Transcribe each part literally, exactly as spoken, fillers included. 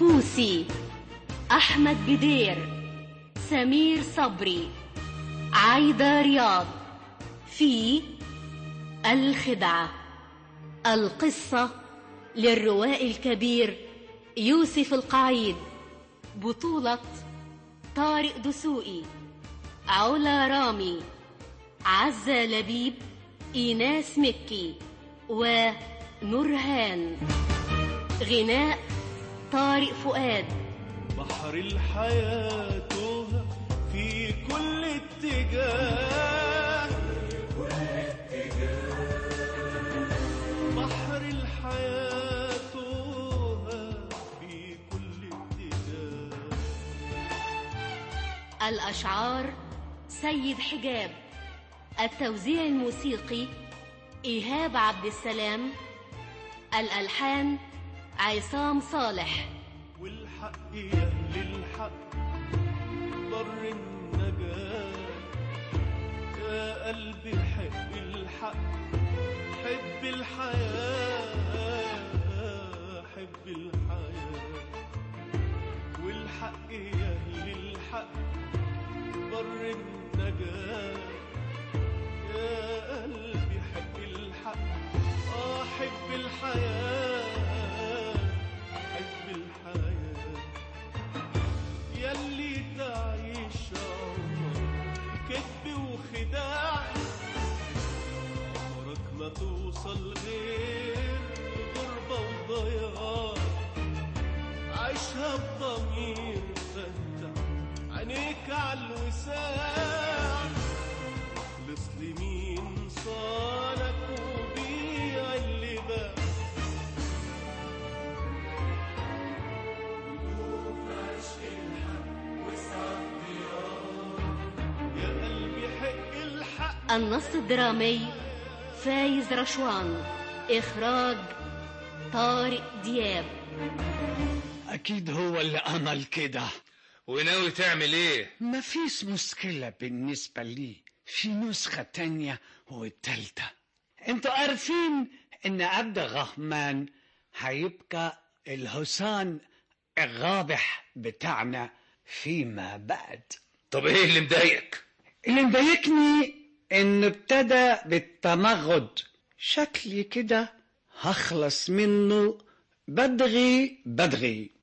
بوسي، أحمد بدير، سمير صبري، عايدة رياض. في الخدعة. القصة للروائي الكبير يوسف القعيد، بطولة طارق دسوقي، علا رامي، عزة لبيب، إيناس مكي ونورهان. غناء طارق فؤاد. بحر الحياة توه في كل اتجاه، كل اتجاه. بحر الحياة توه في كل اتجاه. الأشعار سيد حجاب. التوزيع الموسيقي إيهاب عبد السلام. الألحان عصام صالح. والحق يا أهل الحق بر النجاة، يا قلبي حب الحق، حب الحياة، حب الحياة. والحق يا أهل الحق بر النجاة، يا قلبي حب الحق، آه حب الحياة، حب الحياة. ياللي تعيش عمرك كذب وخداع، عمرك ما توصل غير غربة وضياع. عيشها بضمير فتح عينيك عالوساع، خلص لمين صالك وبيع اللي باع. النص الدرامي فايز رشوان. إخراج طارق دياب. أكيد هو اللي عمل كده. وناوي تعمل ايه؟ مفيش مشكلة بالنسبة لي، في نسخة تانية والتالتة. انتوا عارفين ان عبد الرحمن هيبقى الحصان الرابح بتاعنا فيما بعد. طب ايه اللي مضايقك؟ اللي مضايقني ان ابتدى بالتمرد، شكلي كده هخلص منه بدري بدري.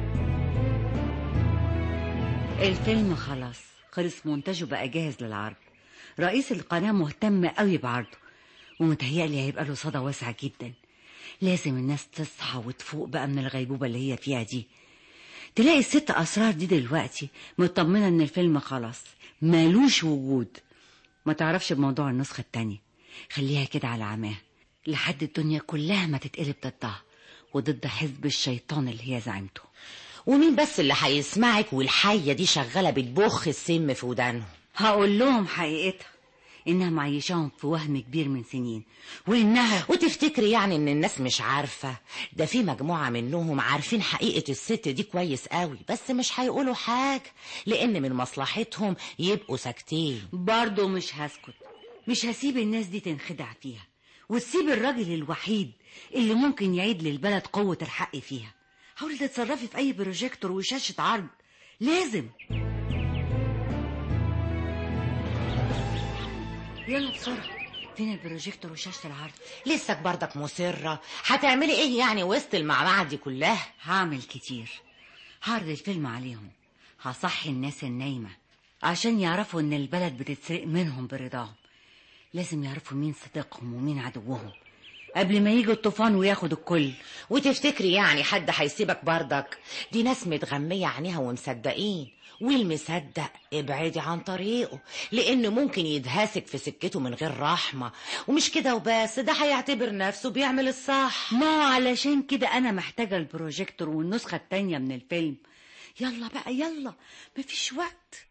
الفيلم خلاص خلص مونتاجه، بقى جاهز للعرض. رئيس القناة مهتم قوي بعرضه، ومتهيألي هيبقى له صدى واسع جدا. لازم الناس تصحى وتفوق بقى من الغيبوبة اللي هي فيها دي. تلاقي الست أسرار دي دلوقتي مطمنة ان الفيلم خلاص مالوش وجود. ما تعرفش بموضوع النسخة التانية، خليها كده على عماها لحد الدنيا كلها ما تتقلب ضدها وضد حزب الشيطان اللي هي زعمته. ومين بس اللي هيسمعك والحية دي شغالة بتبخ السم في ودانهم؟ هقول لهم حقيقتها، انها معيشاهم في وهم كبير من سنين، وانها وتفتكري يعني ان الناس مش عارفة؟ ده في مجموعة منهم عارفين حقيقة الست دي كويس قوي، بس مش هيقولوا حاجة لان من مصلحتهم يبقوا ساكتين. برضو مش هسكت، مش هسيب الناس دي تنخدع فيها وتسيب الراجل الوحيد اللي ممكن يعيد للبلد قوة الحق فيها. حاولي تتصرفي في اي بروجيكتور وشاشة عرض، لازم. يلا بسرعة، فين البروجيكتور وشاشة العرض؟ لسك بردك مصرة؟ هتعملي ايه يعني وسط المعمعة دي كلها؟ هعمل كتير، هعرض الفيلم عليهم، هصحي الناس النايمة عشان يعرفوا ان البلد بتتسرق منهم برضاهم. لازم يعرفوا مين صديقهم ومين عدوهم قبل ما يجوا الطوفان وياخد الكل. وتفتكري يعني حد هيسيبك بردك؟ دي ناس متغمية عينيها ومصدقين، والمصدق ابعدي عن طريقه لانه ممكن يدهسك في سكته من غير رحمة. ومش كده وبس، ده هيعتبر نفسه بيعمل الصح. ما علشان كده انا محتاجة البروجيكتور والنسخة التانية من الفيلم. يلا بقى يلا، مفيش وقت.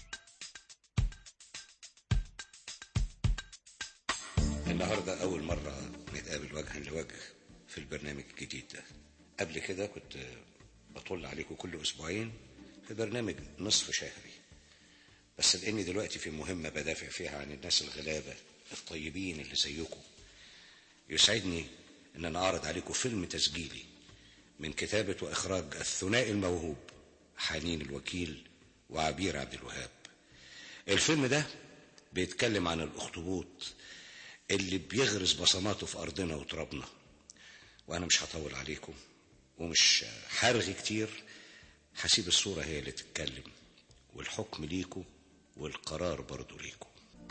النهاردة أول مرة نتقابل وجها لوجه في البرنامج الجديد ده. قبل كده كنت بطل عليكم كل أسبوعين في برنامج نصف شهري، بس لأني دلوقتي في مهمة بدافع فيها عن الناس الغلابة الطيبين اللي زيكم، يسعدني إن أنا أعرض عليكم فيلم تسجيلي من كتابة وإخراج الثنائي الموهوب حنين الوكيل وعبير عبد الوهاب. الفيلم ده بيتكلم عن الأخطبوط اللي بيغرس بصماته في أرضنا وترابنا. وأنا مش هطول عليكم ومش هرغي كتير، هسيب الصورة هي اللي تتكلم، والحكم ليكم والقرار برضو ليكم.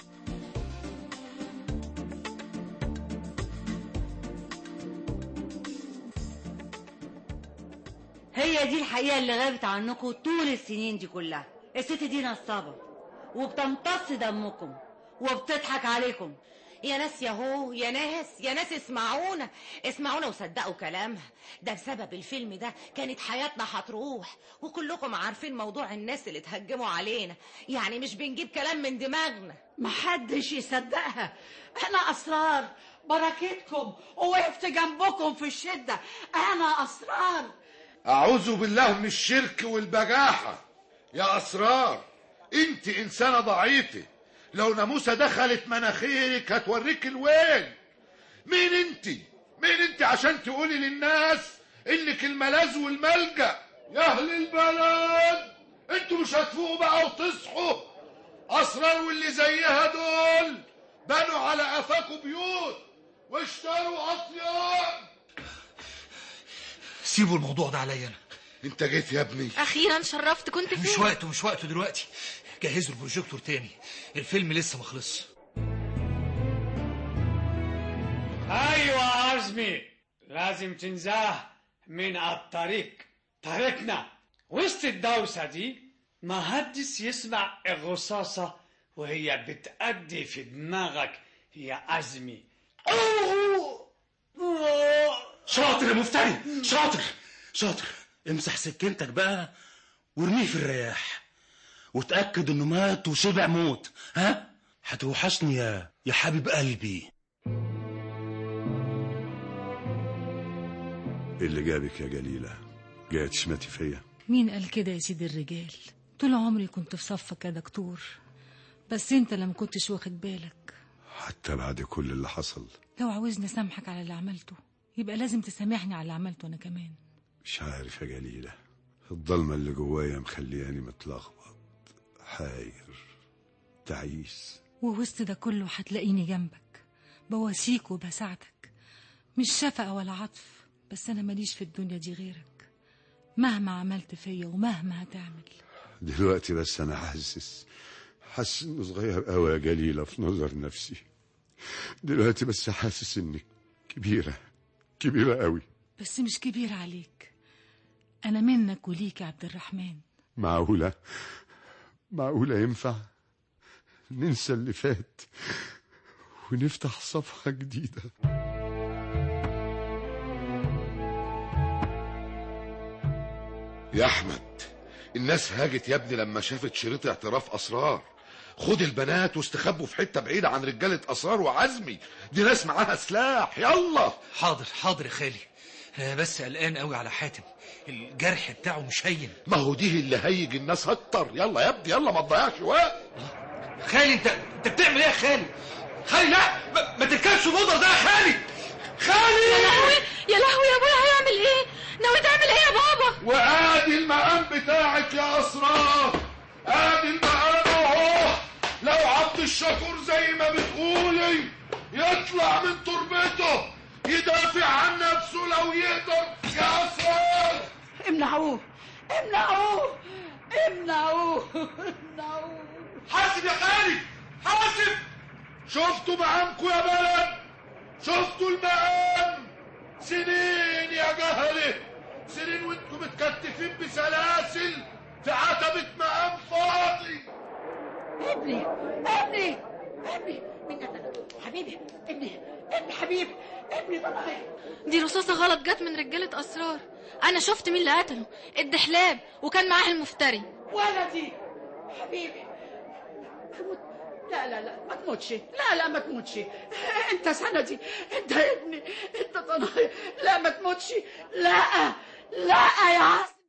هي دي الحقيقة اللي غابت عنكم طول السنين دي كلها. الست دي نصابة وبتمتص دمكم وبتضحك عليكم. يا ناس يا هو يا ناس يا ناس اسمعونا اسمعونا وصدقوا كلامها. ده بسبب الفيلم ده كانت حياتنا هتروح، وكلكم عارفين موضوع الناس اللي تهجموا علينا، يعني مش بنجيب كلام من دماغنا. محدش يصدقها. انا اسرار بركتكم ووقفت جنبكم في الشدة. انا اسرار. اعوذ بالله من الشرك والبجاحة. يا اسرار انت انسانة ضعيفة، لو ناموسة دخلت مناخيرك هتوريك الوين. مين انت مين انت عشان تقولي للناس انك الملاذ والملجأ؟ يا اهل البلد انتوا مش هتفوقوا بقى وتصحوا؟ اسرار واللي زيها دول بنوا على قفاكوا بيوت واشتروا اطيان. سيبوا الموضوع ده عليا انا. انت جيت يا ابني؟ اخيرا شرفت. كنت فين؟ مش وقته مش وقته دلوقتي. جهزوا البروجيكتور تاني، الفيلم لسه ما خلصش. ايوه عزمي، لازم تنزاه من الطريق، طريقنا. وسط الدوسة دي ما حدش يسمع الرصاصة وهي بتأدي في دماغك يا عزمي. شاطر يا مفتري، شاطر شاطر. امسح سكينتك بقى وارميه في الرياح، وتأكد انه مات وشبع موت. ها هتوحشني يا يا حبيب قلبي. اللي جابك يا جليلة؟ جاية تشمتي فيا؟ مين قال كده يا سيدي الرجال؟ طول عمري كنت في صفك يا دكتور، بس انت لما كنتش واخد بالك. حتى بعد كل اللي حصل؟ لو عاوزني اسامحك على اللي عملته يبقى لازم تسامحني على اللي عملته انا كمان. مش عارف يا جليلة، الضلمة اللي جوايا مخلياني متلخبط حاير تعيس. ووسط ده كله هتلاقيني جنبك بواسيك وبساعدك، مش شفقة ولا عطف، بس انا ماليش في الدنيا دي غيرك مهما عملت فيا ومهما هتعمل. دلوقتي بس انا حاسس حاسس انه صغير قوي يا جليلة في نظر نفسي. دلوقتي بس حاسس انك كبيرة كبيرة قوي. بس مش كبيرة عليك، انا منك وليك يا عبد الرحمن. معقولة معقولة ينفع ننسى اللي فات ونفتح صفحة جديدة؟ يا احمد، الناس هاجت يا ابني لما شافت شريط اعتراف اسرار. خد البنات واستخبوا في حته بعيده عن رجاله اسرار وعزمي، دي ناس معاها سلاح. يلا. حاضر حاضر يا خالي، انا بس قلقان قوي على حاتم، الجرح بتاعه مش هين. ما هو دي اللي هيج الناس اكتر. يلا يا ابني يلا ما تضيعش وقت. خالي انت انت بتعمل ايه يا خالي؟ خالي لا ما, ما تركبش الموضوع ده يا خالي. خالي يا لهوي يا لهوي يا ابويا هيعمل ايه؟ ناوي تعمل ايه يا بابا؟ وادي المقام بتاعك يا اسرار، ادي المقام اهو. لو عبد الشكور زي ما بتقولي يطلع من تربته يدافع عن نفسه لو يقدر يا اسرار. امنعوه امنعوه امنعوه امنعوه. حاسب يا خالي حاسب. شفتوا مقامكوا يا بلد؟ شفتوا المقام؟ سنين يا جهله، سنين وانتوا متكتفين بسلاسل في عتبة مقام فاضي. ابني ابني ابني مين قتله؟ حبيبي ابني ابني حبيبي ابني ضنايا. دي رصاصة غلط جت من رجالة أسرار. أنا شفت مين اللي قتله، الدحلاب، وكان معاه المفتري. ولدي حبيبي تموت. لا لا لا ما تموتش، لا لا ما تموتش. انت سندي، انت ابني، انت ضنايا. لا ما تموتش، لا لا يا عسل.